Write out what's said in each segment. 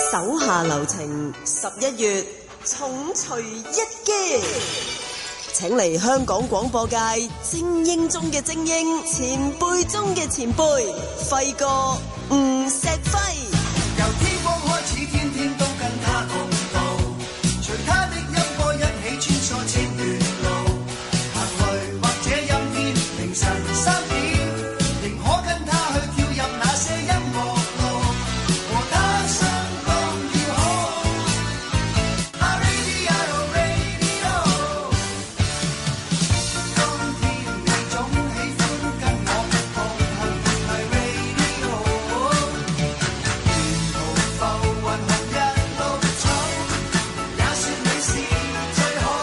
手下留情，11月重錘一擊，請嚟香港廣播界精英中嘅精英，前輩中嘅前輩，輝哥吳錫輝。 由天光開始，天天都跟他共度，隨他的音波一起穿梭千段路，行雷或者陰天，凌晨3點，仍可跟他去跳入那些音樂路，和他相當要好。啊 Radio Radio， 今天你總喜歡跟我同行，係 Radio。浮雲紅日綠草，也算你是最好。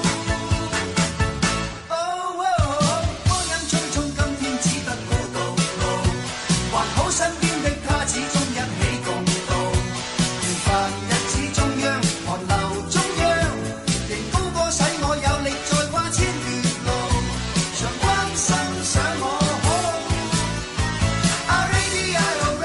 光陰匆匆，今天只得過獨路，還好身邊的他始終一起共度。平凡日子中央，寒流中央，仍高歌使我有力再跨千段路，常關心想我好。啊 Radio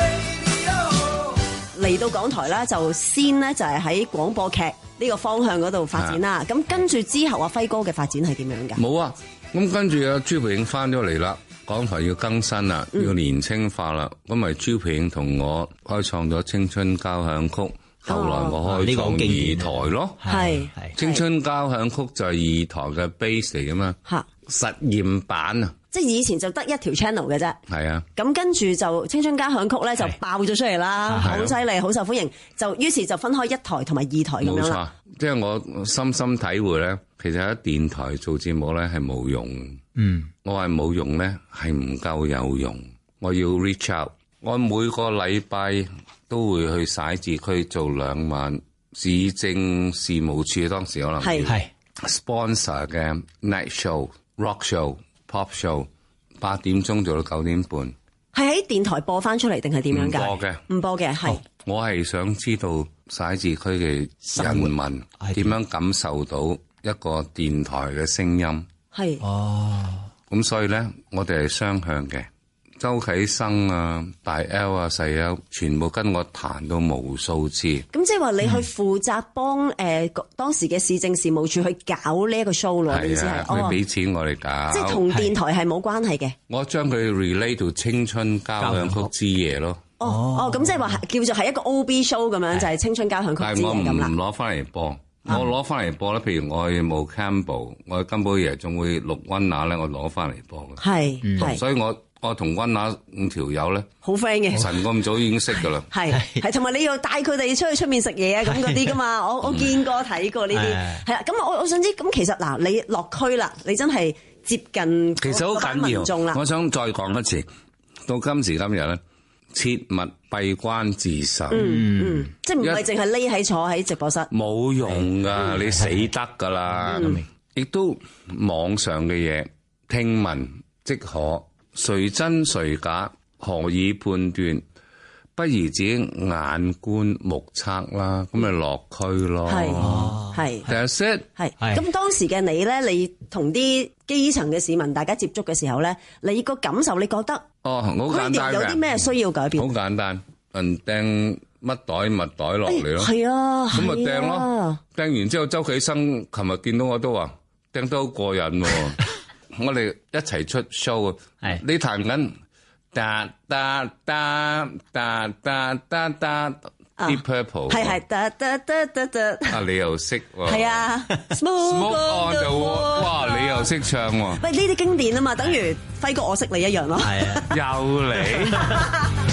Radio。 嚟到港台啦，就先咧就係喺廣播劇呢個方向嗰度發展啦。咁跟住之後，阿輝哥嘅發展係點樣㗎？ 冇啊，咁跟住阿朱培慶翻咗嚟啦，港台要更新啦，要年青化啦，咁咪朱培慶同我開創咗青春交響曲，後來我開創二台咯， 係青春交響曲就係二台嘅 base 嚟噶嘛， 嚇， 實驗版啊， 即係以前就得一條 channel 嘅啫。 係啊， 咁跟住就青春交響曲咧就爆咗出嚟啦，好犀利，好受歡迎。就於是就分開一台同埋二台咁冇錯樣啦。， 即係我深深體會咧，其實喺電台做節目咧係冇用，我係冇用咧係唔夠有用，我要 reach out，我每個禮拜都會去徙置區做2晚市政事務處，當時可能係 sponsor 嘅 night show、rock show、pop show， 8點鐘做到9點半， 係喺電台播翻出嚟定係點樣㗎？ 唔播嘅， 唔播嘅，係。 我係想知道徙置區嘅人民點樣感受到一個電台嘅聲音。 係咁所以咧，我哋係雙向嘅。周啟生啊、大 L 啊、細 L， 全部跟我彈到無數次。 咁即係話你去負責幫當時嘅市政事務處去搞呢一個 show 咯，你意思係？ 佢俾錢我哋搞。 即係同電台係冇關係嘅。 我將佢 relate 到青春交響曲之夜咯。 咁即係話叫做係一個 OB show 咁樣，就係青春交響曲之夜咁啦。 但係我唔攞翻嚟播，我攞翻嚟播咧。譬如我去冇 Campbell， 我去金寶爺仲會錄溫拿咧，我攞翻嚟播嘅。係，所以我同溫拿5條友咧， 好 friend 嘅。 晨咁早已經識噶啦。 係，同埋你要帶佢哋出面食嘢啊，咁嗰啲噶嘛。我見過睇過呢啲。係啦，咁我想知，咁其實嗱，你落區啦，你真係接近其實好緊民眾啦。 我想再講一次，到今時今日咧，切勿閉關自守。 即係唔係淨係匿喺坐喺直播室， 冇用噶，你死得噶啦。亦都網上嘅嘢，聽聞即可，誰真誰假，何以判斷？不如自己眼觀目測啦，咁咪落區咯。 係。 That's it。 係。咁當時嘅你咧，你同啲基層嘅市民大家接觸嘅時候咧，你個感受，你覺得好簡單嘅， 有啲咩需要改變？ 好簡單，人掟乜袋物袋落嚟咯。 係啊， 咁咪掟咯。掟完之後，周啟生琴日見到我都話掟得好過癮喎。我哋一齊出 show 啊！你彈緊噠噠噠噠噠噠噠 Deep Purple， 係噠噠噠噠噠。 啊，你又識喎？ 係啊 ，Smoke on the wall， 哇，你又識唱喎？ 喂，呢啲經典啊嘛，等於輝哥我識你一樣咯。 係啊，又嚟。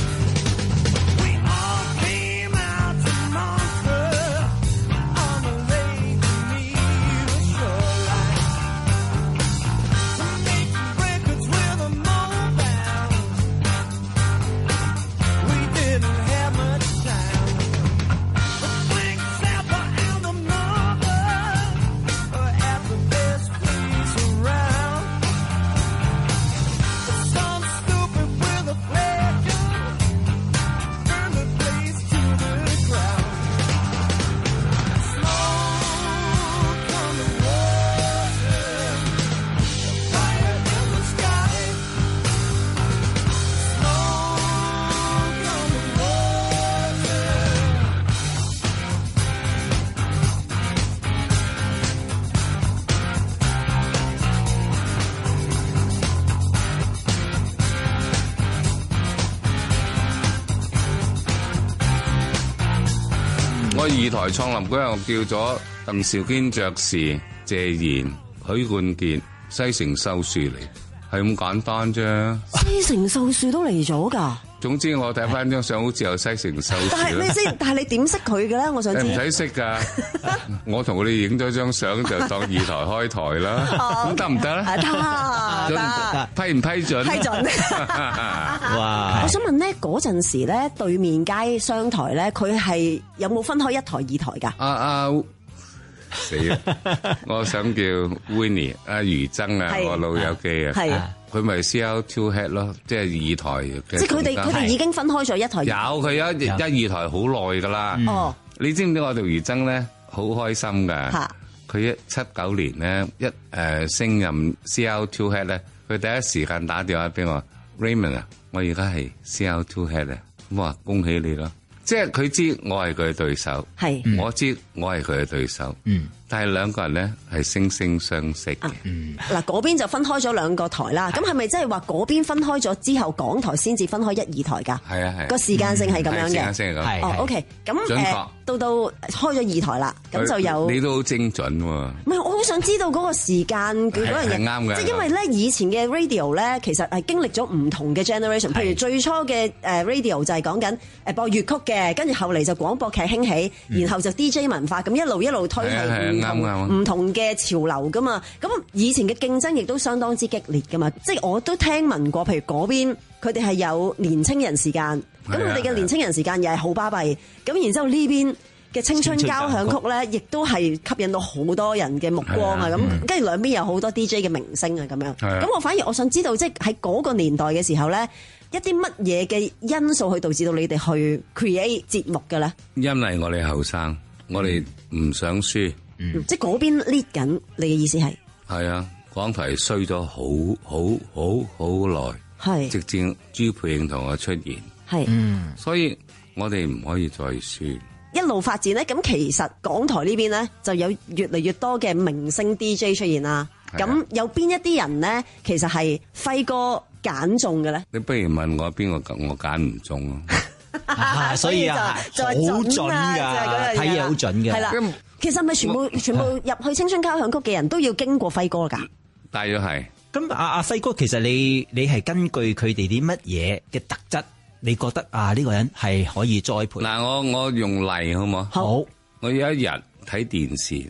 二台創立嗰日，我叫咗鄧肇堅爵士、謝賢、許冠傑、西城秀樹嚟，係咁簡單啫。 西城秀樹都嚟咗㗎。 總之我睇翻張相，好似有西城秀樹。 但係咩先？但係你點識佢嘅咧？我想知。 你唔使識㗎，我同佢哋影咗張相就當二台開台啦。咁得唔得咧？ 得。 批唔批准？ 批准。哇！我想問咧，嗰陣時咧，對面街商台咧，佢係有冇分開一台、二台㗎？ 死啦！我想叫 Winnie 阿余爭啊，我老友記啊，佢咪 CL2 head 咯，即係二台嘅。即係佢哋已經分開咗一台。 有佢一二台好耐㗎啦。哦，你知唔知我同余爭咧好開心㗎？佢79年咧升任 CL2 head 咧，佢第一時間打電話俾我 Raymond 啊，我而家係 CL2 head 啊，咁我話恭喜你咯。即係佢知我係佢嘅對手，我知我係佢嘅對手，但係兩個人咧係惺惺相惜嘅。嗱，嗰邊就分開咗兩個台啦。咁係咪即係話嗰邊分開咗之後，港台先至分開一二台㗎？係啊係。個時間性係咁樣嘅。時間性係咁。哦 OK， 咁到開咗二台啦，咁就有。你都好精準喎。唔係，我好想知道嗰個時間嗰樣嘢。係啱嘅。即係因為咧，以前嘅 radio 咧，其實係經歷咗唔同嘅 generation。譬如最初嘅radio 就係講緊播粵曲嘅，跟住後嚟就廣播劇興起，然後就 DJ 文化，咁一路推係唔同嘅潮流噶嘛。咁以前嘅競爭亦都相當之激烈噶嘛。即係我都聽聞過，譬如嗰邊佢哋係有年青人時間，咁佢哋嘅年青人時間又係好巴閉。咁然之後呢邊嘅青春交響曲咧，亦都係吸引到好多人嘅目光啊。咁跟住兩邊有好多 DJ 嘅明星啊咁樣。咁我反而我想知道，即係喺嗰個年代嘅時候咧，一啲乜嘢嘅因素去導致到你哋去 create 節目嘅咧？因為我哋後生，我哋唔想輸。即係嗰邊 lead 緊，你嘅意思係？係啊，港台衰咗好耐，係直至朱培英同我出現，係，所以我哋唔可以再輸。一路發展咧，咁其實港台呢邊咧就有越嚟越多嘅明星 DJ 出現啦。咁有邊一啲人咧，其實係輝哥揀中嘅咧？你不如問我邊個我揀唔中啊？所以啊，就好準㗎，睇嘢好準嘅。係啦，其實咪全部入去青春交響曲嘅人都要經過輝哥㗎？大約係。咁阿輝哥，其實你係根據佢哋啲乜嘢嘅特質，你覺得呢個人係可以栽培？嗱，我用例好冇？好。我有一日睇電視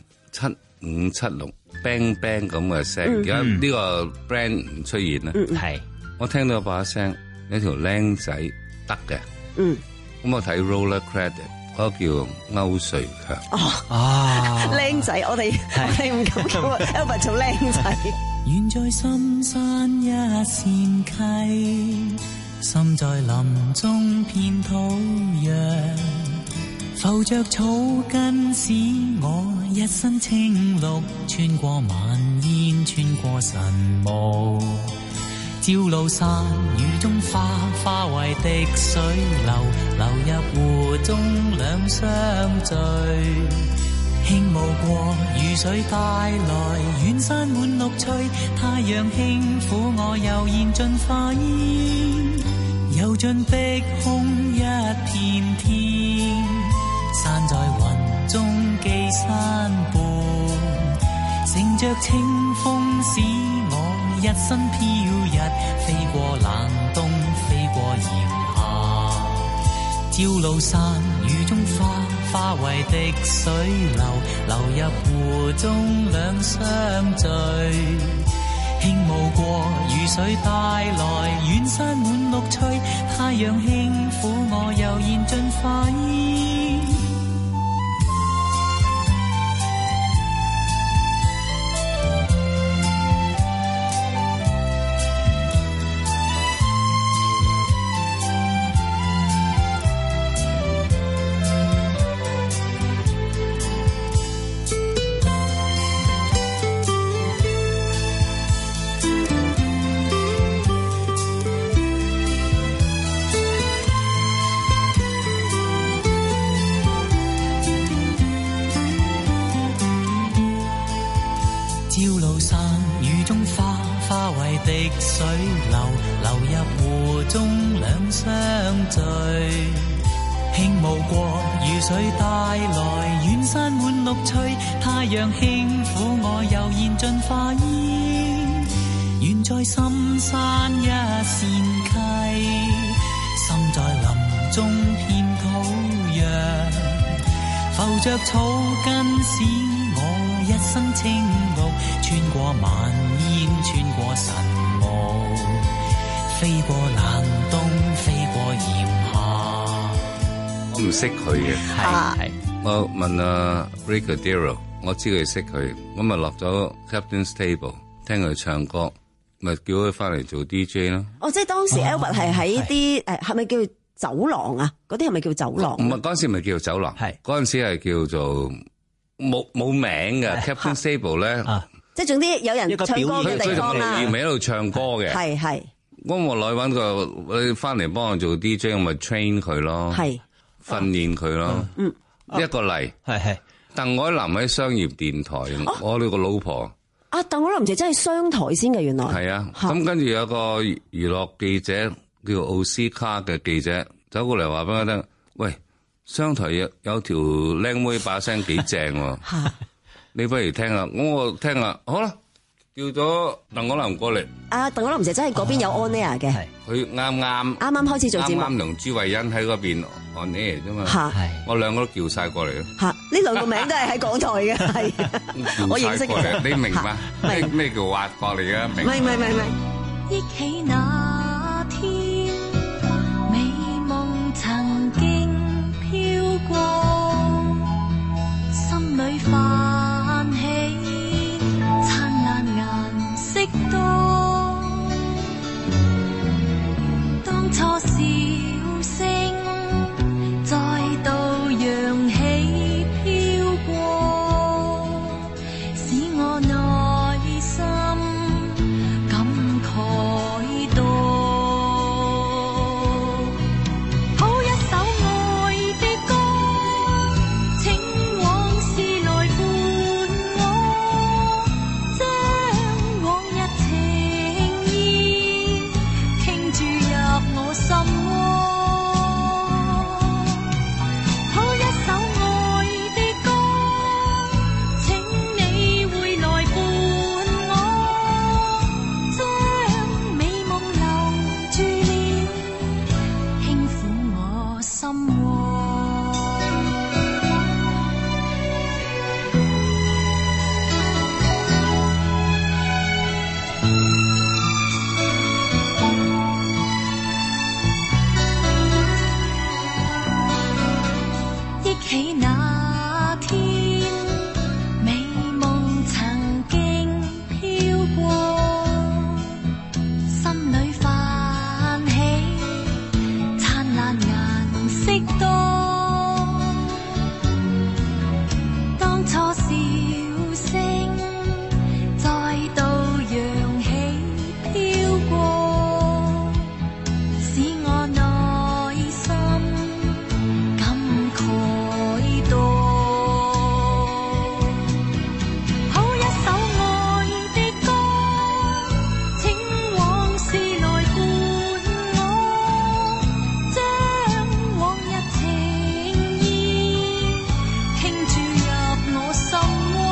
7576 bang bang 咁嘅聲，而家呢個 brand 唔出現啦。係。我聽到把聲，有條僆仔得嘅。咁我睇 Roller Credit， 嗰個叫歐瑞強。僆仔，我哋唔敢叫 Albert 做僆仔。遠在深山一線溪，心在林中片土壤，浮着草根使我一身青綠，穿過晚煙，穿過晨霧，朝露散雨中花為滴水流，流入湖中兩相聚，輕霧過雨水帶來遠山滿綠翠，太陽輕撫我悠然盡化煙，遊盡碧空一片天，散在雲中寄山伴，乘着清風使我一身飄逸，飛過冷冬，飛過炎夏，朝露散雨中花為滴水流，流入湖中兩相聚，輕霧過雨水帶來遠山滿綠翠，太陽輕撫我悠然盡化煙。滴水流，流入湖中兩相聚，輕輕舞過雨水帶來遠山滿綠翠，太陽輕撫我悠然盡化煙，遠在深山一線溪，心在林中片土壤，浮着草根使我一生青綠，穿過晚煙，穿過晨霧，飛過冷冬，飛過炎夏。 我唔識佢嘅，係我問阿 Brigadeiro， 我知佢識佢，咁咪落咗 Captain's Table 聽佢唱歌，咪叫佢翻嚟做 DJ 咯。 哦，即係當時 Albert 係喺啲係咪叫走廊啊？嗰啲係咪叫走廊？ 唔係嗰陣時咪叫做走廊，係嗰陣時係叫做冇名嘅 Captain's Table 咧， 即係總之有人唱歌嘅地方啦， 咪喺度唱歌嘅，係。咁我來揾佢，你翻嚟幫我做 DJ， 我咪 train 佢咯，係訓練佢咯，一個例係。鄧海琳喺商業電台，我哋個老婆。 鄧海琳姐真係商台先嘅，原來係啊。咁跟住有個娛樂記者叫奧斯卡嘅記者走過嚟話俾我聽，喂，商台有條靚妹把聲幾正喎，你不如聽下。我聽下，好啦。叫咗鄧海琳過嚟。鄧海琳姐真係嗰邊有 on air 嘅。佢啱開始做節目。 啱同朱慧欣喺嗰邊 on air 啫嘛。我兩個都叫晒過嚟咯。呢兩個名都係喺港台嘅，係。我認識嘅。 你明嘛？咩叫挖過嚟嘅？明。 唔係。憶起那天，美夢曾經飄過，心裏泛起。多當初笑聲再度揚起飄過，使我內心感慨多。好一首愛的歌，請往事來伴我，將往日情意傾注入我心窩。好一首愛的歌，請你會來伴我，將美夢留住了，輕撫我心窩。憶起那天，美夢曾經飄過，心裏泛起燦爛顏色多。當初笑聲再度揚起飄過，使我內心感慨多。好一首愛的歌，請往事來伴我，將往日情意傾注入我心窩。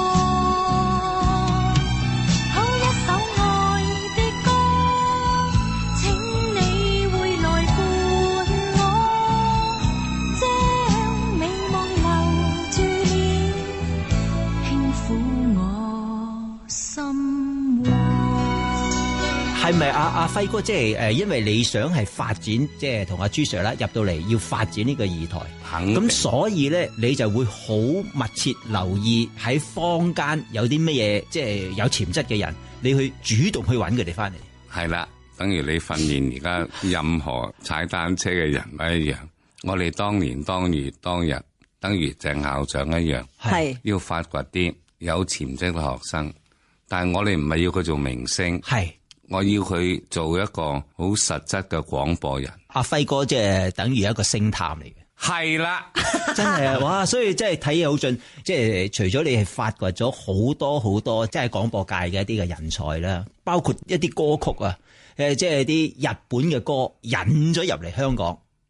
好一首愛的歌，請你會來伴我，將美夢留住了，輕撫我心窩。 係咪阿輝哥即係因為你想係發展即係同阿朱 Sir 啦入到嚟要發展呢個二台，咁所以咧你就會好密切留意喺坊間有啲乜嘢即係有潛質嘅人，你去主動去揾佢哋翻嚟。 係啦，等於你訓練而家任何踩單車嘅人咪一樣。我哋當年當月當日，等於鄭校長一樣，係要發掘啲有潛質嘅學生，但係我哋唔係要佢做明星，係我要佢做一個好實質嘅廣播人。 阿輝哥即係等於一個星探嚟嘅。 係啦， 真係啊！哇，所以真係睇嘢好盡，即係除咗你係發掘咗好多好多，即係廣播界嘅一啲嘅人才啦，包括一啲歌曲啊，即係啲日本嘅歌引咗入嚟香港，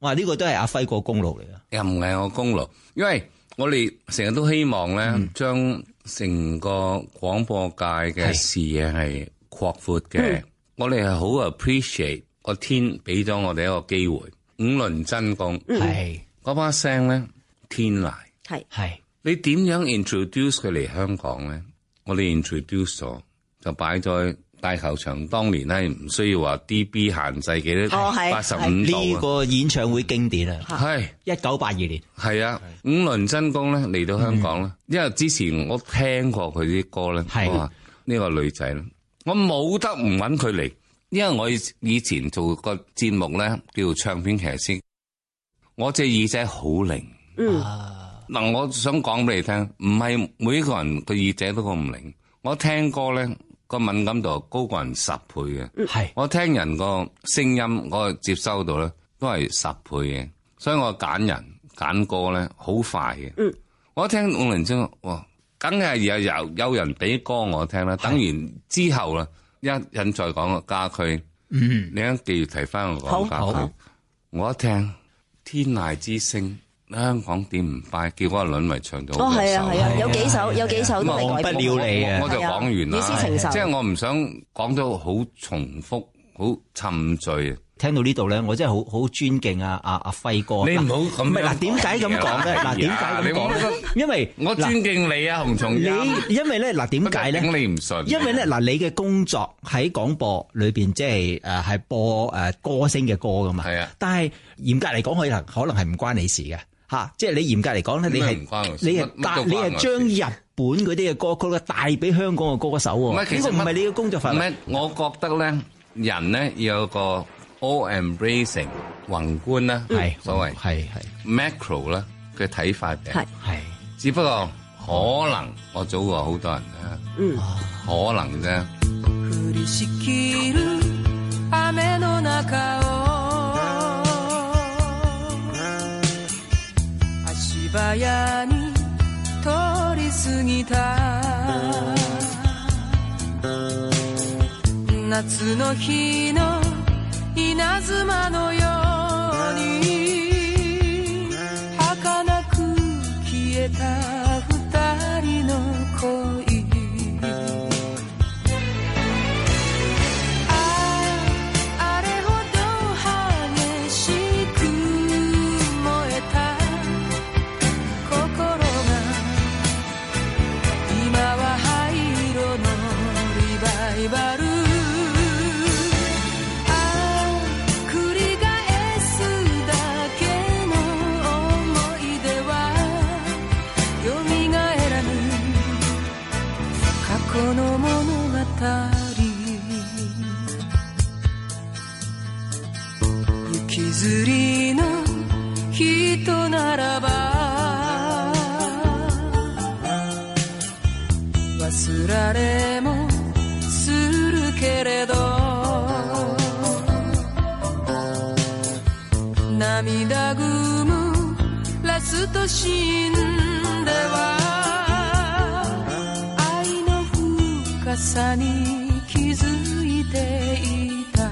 哇！呢個都係阿輝哥功勞嚟㗎， 又唔係我功勞，因為我哋成日都希望咧，將成個廣播界嘅視野係擴闊嘅。我哋係好 appreciate 個天俾咗我哋一個機會，五輪真功係嗰把聲咧天籟， 係你點樣 introduce 佢嚟香港咧？我哋 introduce 咗就擺在大球場，當年咧唔需要話 DB 限制幾多85度呢個演唱會經典啊！ 係 1982年係啊，五輪真功咧嚟到香港咧，因為之前我聽過佢啲歌咧，我話呢個女仔咧，我冇得唔揾佢嚟，因為我以前做個節目咧叫做唱片騎師，我隻耳仔好靈。嗱，我想講俾你聽，唔係每一個人個耳仔都咁靈。我聽歌咧個敏感度高過人10倍嘅， 係我聽人個聲音我接收到咧都係10倍嘅，所以我揀人揀歌咧好快嘅。我一聽五輪真功，哇，梗係有人俾歌我聽啦。等完之後啦，一陣再講個家駒，你一記住提翻我講家駒。我一聽天籟之聲。香港點唔拜？叫嗰個倫維唱咗好多首。 係啊，有幾首都係改不了你啊！ 我就講完啦。 意思情仇， 即係我唔想講到好重複、好沉醉。 聽到呢度咧，我真係好尊敬阿輝哥。 你唔好咁。唔係嗱，點解咁講咧？嗱，點解咁講？因為我尊敬你啊，洪松蔭。 因為咧，嗱，點解咧？ 頂你唔順。 因為咧，嗱，你嘅工作喺廣播裏邊，即係係播歌星嘅歌噶嘛。係啊。但係嚴格嚟講，可能係唔關你事嘅。即係你嚴格嚟講咧，你係將日本嗰啲嘅歌曲咧帶俾香港嘅歌手喎。呢個唔係你嘅工作範圍。 我覺得咧，人咧要有個 all embracing 宏觀啦，係所謂係 macro 啦嘅睇法嘅。係，只不過可能我早過好多人啦，可能啫。 足早に通り過ぎた夏の日の稲妻のように儚く消えた二人の恋雪吊りの人ならば忘られもするけれど涙ぐむラストシーンでは愛の深さに気づいていた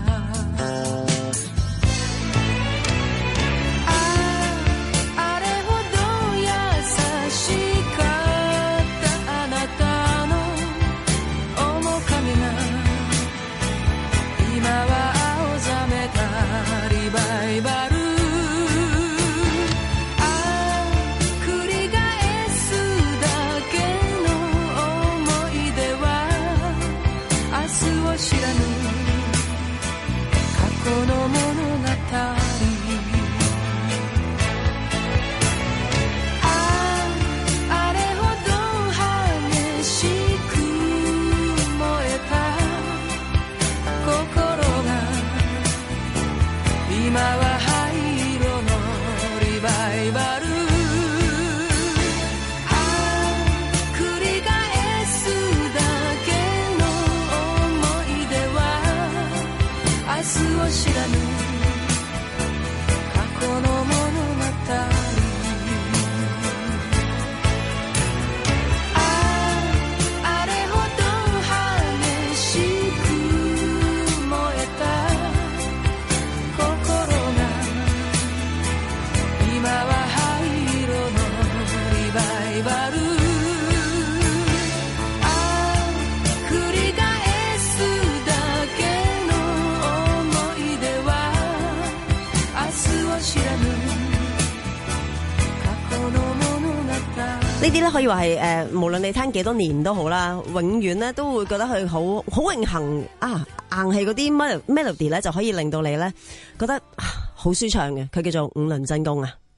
啲咧可以話係無論你聽幾多年都好啦，永遠咧都會覺得佢好榮幸啊！硬係嗰啲 melody 咧就可以令到你咧覺得好舒暢嘅，佢叫做五輪真功啊！